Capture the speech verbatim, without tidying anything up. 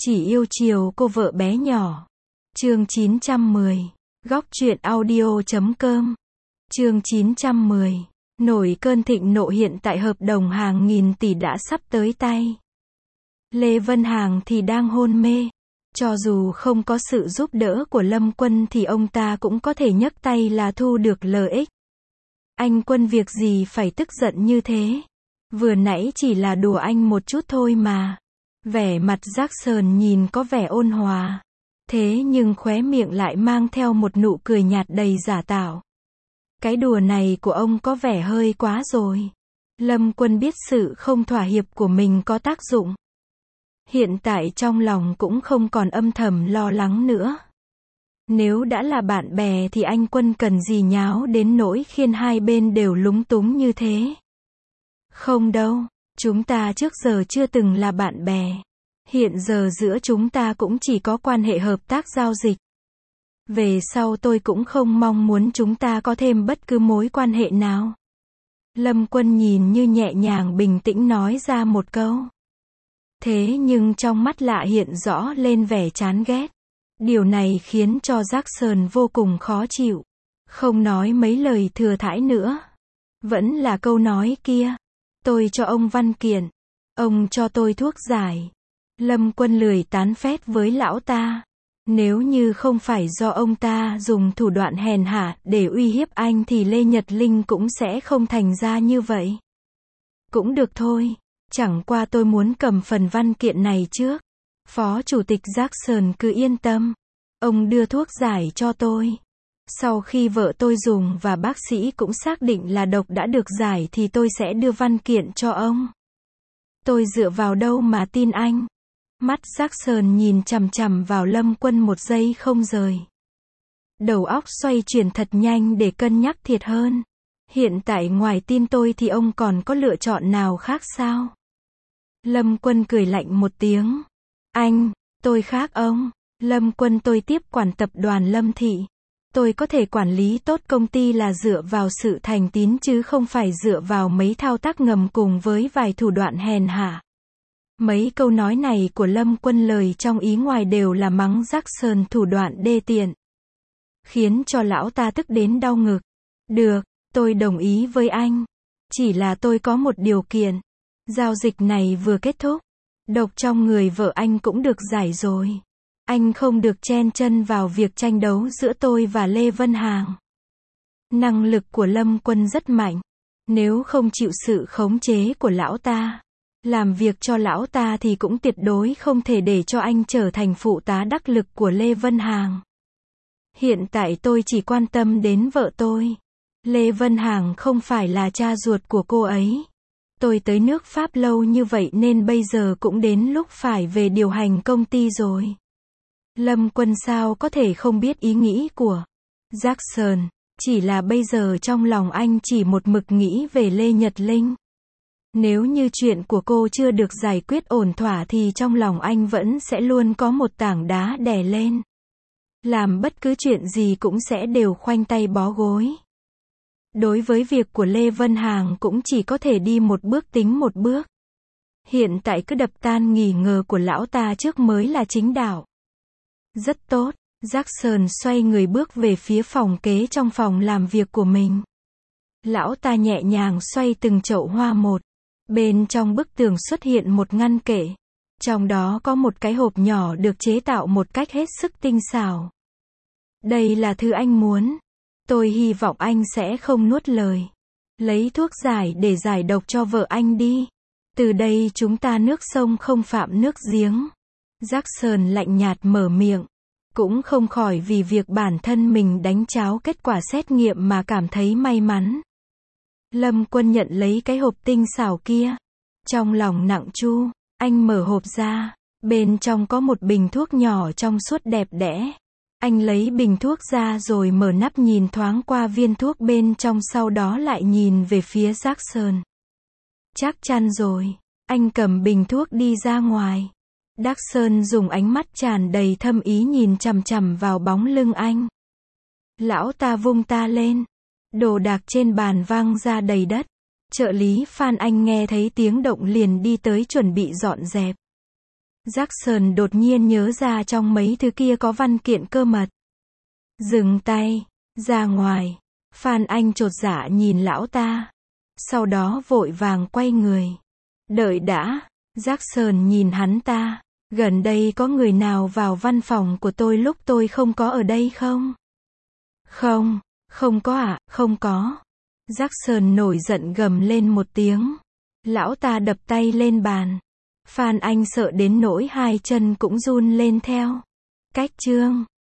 Chỉ yêu chiều cô vợ bé nhỏ. Chương chín trăm mười. Góc truyện audio chấm com. Chương chín trăm mười. Nổi cơn thịnh nộ, hiện tại hợp đồng hàng nghìn tỷ đã sắp tới tay. Lê Vân Hàng thì đang hôn mê. Cho dù không có sự giúp đỡ của Lâm Quân thì ông ta cũng có thể nhấc tay là thu được lợi ích. Anh Quân việc gì phải tức giận như thế? Vừa nãy chỉ là đùa anh một chút thôi mà. Vẻ mặt Jackson nhìn có vẻ ôn hòa. Thế nhưng khóe miệng lại mang theo một nụ cười nhạt đầy giả tạo. Cái đùa này của ông có vẻ hơi quá rồi. Lâm Quân biết sự không thỏa hiệp của mình có tác dụng. Hiện tại trong lòng cũng không còn âm thầm lo lắng nữa. Nếu đã là bạn bè thì anh Quân cần gì nháo đến nỗi khiến hai bên đều lúng túng như thế. Không đâu, chúng ta trước giờ chưa từng là bạn bè. Hiện giờ giữa chúng ta cũng chỉ có quan hệ hợp tác giao dịch. Về sau tôi cũng không mong muốn chúng ta có thêm bất cứ mối quan hệ nào. Lâm Quân nhìn như nhẹ nhàng bình tĩnh nói ra một câu. Thế nhưng trong mắt lạ hiện rõ lên vẻ chán ghét. Điều này khiến cho Jackson vô cùng khó chịu. Không nói mấy lời thừa thãi nữa. Vẫn là câu nói kia. Tôi cho ông văn kiện. Ông cho tôi thuốc giải. Lâm Quân lười tán phét với lão ta. Nếu như không phải do ông ta dùng thủ đoạn hèn hạ để uy hiếp anh thì Lê Nhật Linh cũng sẽ không thành ra như vậy. Cũng được thôi. Chẳng qua tôi muốn cầm phần văn kiện này trước. Phó Chủ tịch Jackson cứ yên tâm. Ông đưa thuốc giải cho tôi. Sau khi vợ tôi dùng và bác sĩ cũng xác định là độc đã được giải thì tôi sẽ đưa văn kiện cho ông. Tôi dựa vào đâu mà tin anh? Mắt Jackson nhìn chằm chằm vào Lâm Quân một giây không rời. Đầu óc xoay chuyển thật nhanh để cân nhắc thiệt hơn. Hiện tại ngoài tin tôi thì ông còn có lựa chọn nào khác sao? Lâm Quân cười lạnh một tiếng. Anh, tôi khác ông. Lâm Quân tôi tiếp quản tập đoàn Lâm Thị. Tôi có thể quản lý tốt công ty là dựa vào sự thành tín chứ không phải dựa vào mấy thao tác ngầm cùng với vài thủ đoạn hèn hạ. Mấy câu nói này của Lâm Quân lời trong ý ngoài đều là mắng Jackson thủ đoạn đê tiện. Khiến cho lão ta tức đến đau ngực. Được, tôi đồng ý với anh. Chỉ là tôi có một điều kiện. Giao dịch này vừa kết thúc. Độc trong người vợ anh cũng được giải rồi. Anh không được chen chân vào việc tranh đấu giữa tôi và Lê Vân Hàng. Năng lực của Lâm Quân rất mạnh. Nếu không chịu sự khống chế của lão ta, làm việc cho lão ta thì cũng tuyệt đối không thể để cho anh trở thành phụ tá đắc lực của Lê Vân Hàng. Hiện tại tôi chỉ quan tâm đến vợ tôi. Lê Vân Hàng không phải là cha ruột của cô ấy. Tôi tới nước Pháp lâu như vậy nên bây giờ cũng đến lúc phải về điều hành công ty rồi. Lâm Quân sao có thể không biết ý nghĩ của Jackson, chỉ là bây giờ trong lòng anh chỉ một mực nghĩ về Lê Nhật Linh. Nếu như chuyện của cô chưa được giải quyết ổn thỏa thì trong lòng anh vẫn sẽ luôn có một tảng đá đè lên. Làm bất cứ chuyện gì cũng sẽ đều khoanh tay bó gối. Đối với việc của Lê Vân Hàng cũng chỉ có thể đi một bước tính một bước. Hiện tại cứ đập tan nghi ngờ của lão ta trước mới là chính đạo. Rất tốt, Jackson xoay người bước về phía phòng kế trong phòng làm việc của mình. Lão ta nhẹ nhàng xoay từng chậu hoa một. Bên trong bức tường xuất hiện một ngăn kệ. Trong đó có một cái hộp nhỏ được chế tạo một cách hết sức tinh xảo. Đây là thứ anh muốn. Tôi hy vọng anh sẽ không nuốt lời. Lấy thuốc giải để giải độc cho vợ anh đi. Từ đây chúng ta nước sông không phạm nước giếng. Jackson lạnh nhạt mở miệng. Cũng không khỏi vì việc bản thân mình đánh cháo kết quả xét nghiệm mà cảm thấy may mắn. Lâm Quân nhận lấy cái hộp tinh xảo kia. Trong lòng nặng chu, anh mở hộp ra. Bên trong có một bình thuốc nhỏ trong suốt đẹp đẽ. Anh lấy bình thuốc ra rồi mở nắp nhìn thoáng qua viên thuốc bên trong, sau đó lại nhìn về phía Jackson. Chắc chắn rồi. Anh cầm bình thuốc đi ra ngoài. Jackson dùng ánh mắt tràn đầy thâm ý nhìn chằm chằm vào bóng lưng anh. Lão ta vung ta lên. Đồ đạc trên bàn vang ra đầy đất. Trợ lý Phan Anh nghe thấy tiếng động liền đi tới chuẩn bị dọn dẹp. Jackson đột nhiên nhớ ra trong mấy thứ kia có văn kiện cơ mật. Dừng tay. Ra ngoài. Phan Anh chột dạ nhìn lão ta. Sau đó vội vàng quay người. Đợi đã. Jackson nhìn hắn ta. Gần đây có người nào vào văn phòng của tôi lúc tôi không có ở đây không? Không. Không có ạ, à, không có. Jackson nổi giận gầm lên một tiếng. Lão ta đập tay lên bàn. Phan Anh sợ đến nỗi hai chân cũng run lên theo. Cách chương